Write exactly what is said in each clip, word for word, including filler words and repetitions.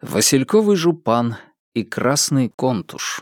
Васильковый жупан и красный контуш.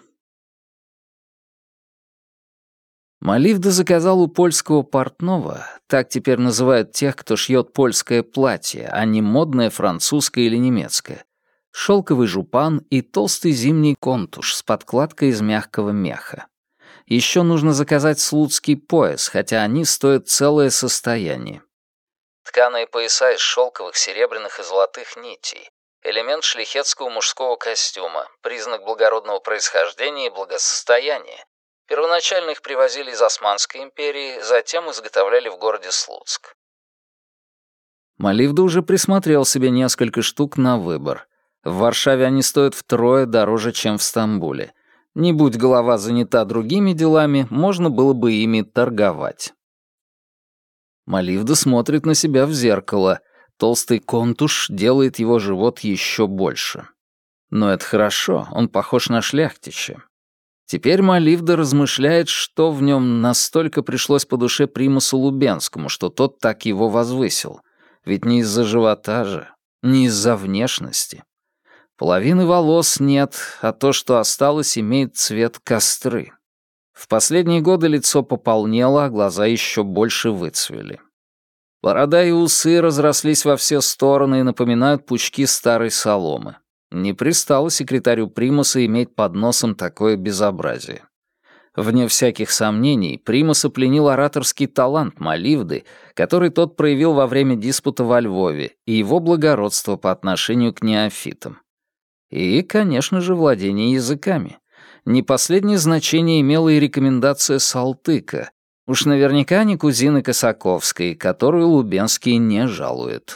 Маливда заказал у польского портного, так теперь называют тех, кто шьет польское платье, а не модное французское или немецкое, шелковый жупан и толстый зимний контуш с подкладкой из мягкого меха. Еще нужно заказать слуцкий пояс, хотя они стоят целое состояние. Тканые пояса из шелковых, серебряных и золотых нитей. Элемент шляхетского мужского костюма, признак благородного происхождения и благосостояния. Первоначально их привозили из Османской империи, затем изготовляли в городе Слуцк. Маливда уже присмотрел себе несколько штук на выбор. В Варшаве они стоят втрое дороже, чем в Стамбуле. Не будь голова занята другими делами, можно было бы ими торговать. Маливда смотрит на себя в зеркало. Толстый контуш делает его живот еще больше. Но это хорошо, он похож на шляхтича. Теперь Маливда размышляет, что в нем настолько пришлось по душе Примусу Лубенскому, что тот так его возвысил. Ведь не из-за живота же, не из-за внешности. Половины волос нет, а то, что осталось, имеет цвет костры. В последние годы лицо пополнело, а глаза еще больше выцвели. Борода и усы разрослись во все стороны и напоминают пучки старой соломы. Не пристало секретарю Примуса иметь под носом такое безобразие. Вне всяких сомнений, Примуса пленил ораторский талант Маливды, который тот проявил во время диспута во Львове, и его благородство по отношению к неофитам. И, конечно же, владение языками. Не последнее значение имела и рекомендация Салтыка. Уж наверняка не кузины Косаковской, которую Лубенский не жалует.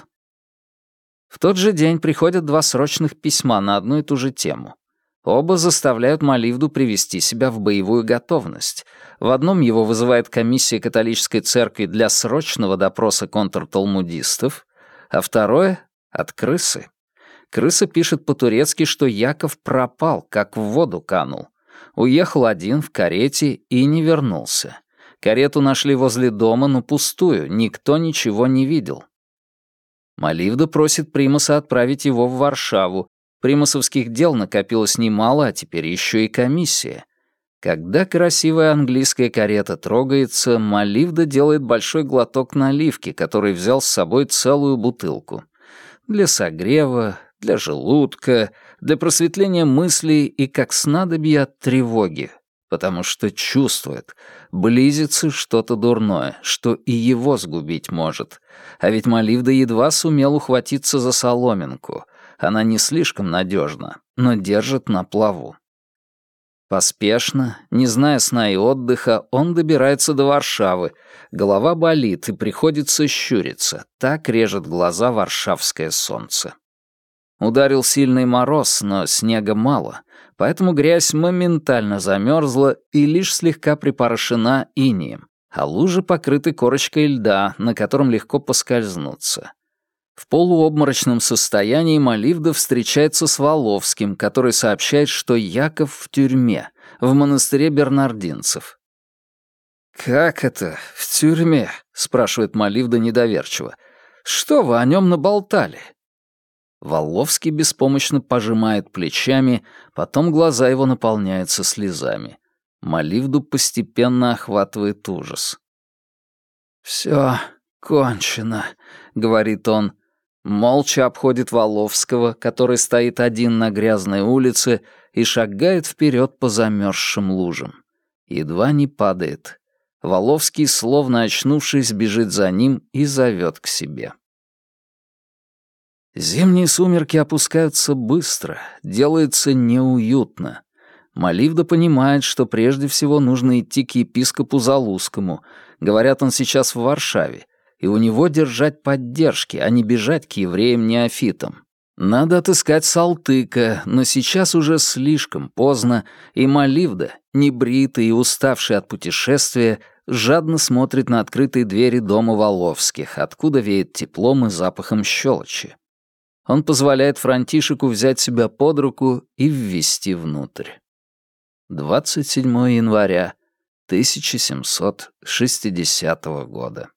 В тот же день приходят два срочных письма на одну и ту же тему. Оба заставляют Маливду привести себя в боевую готовность. В одном его вызывает комиссия католической церкви для срочного допроса контрталмудистов, а второе — от крысы. Крыса пишет по-турецки, что Яков пропал, как в воду канул. Уехал один в карете и не вернулся. Карету нашли возле дома, но пустую, никто ничего не видел. Маливда просит Примуса отправить его в Варшаву. Примусовских дел накопилось немало, а теперь еще и комиссия. Когда красивая английская карета трогается, Маливда делает большой глоток наливки, который взял с собой целую бутылку. Для согрева, для желудка, для просветления мыслей и как снадобье от тревоги, потому что чувствует, близится что-то дурное, что и его сгубить может. А ведь Маливда едва сумел ухватиться за соломинку. Она не слишком надежна, но держит на плаву. Поспешно, не зная сна и отдыха, он добирается до Варшавы. Голова болит и приходится щуриться. Так режет глаза варшавское солнце. Ударил сильный мороз, но снега мало, поэтому грязь моментально замерзла и лишь слегка припорошена инеем, а лужи покрыты корочкой льда, на котором легко поскользнуться. В полуобморочном состоянии Маливда встречается с Воловским, который сообщает, что Яков в тюрьме, в монастыре бернардинцев. «Как это, в тюрьме?» — спрашивает Маливда недоверчиво. «Что вы о нем наболтали?» Воловский беспомощно пожимает плечами, потом глаза его наполняются слезами. Маливду постепенно охватывает ужас. «Всё кончено», — говорит он. Молча обходит Воловского, который стоит один на грязной улице и шагает вперед по замерзшим лужам. Едва не падает. Воловский, словно очнувшись, бежит за ним и зовет к себе. Зимние сумерки опускаются быстро, делается неуютно. Маливда понимает, что прежде всего нужно идти к епископу Залузскому. Говорят, он сейчас в Варшаве, и у него держать поддержки, а не бежать к евреям-неофитам. Надо отыскать Салтыка, но сейчас уже слишком поздно, и Маливда, небритый и уставший от путешествия, жадно смотрит на открытые двери дома Воловских, откуда веет теплом и запахом щелочи. Он позволяет Франтишеку взять себя под руку и ввести внутрь. двадцать седьмого января тысяча семьсот шестидесятого года.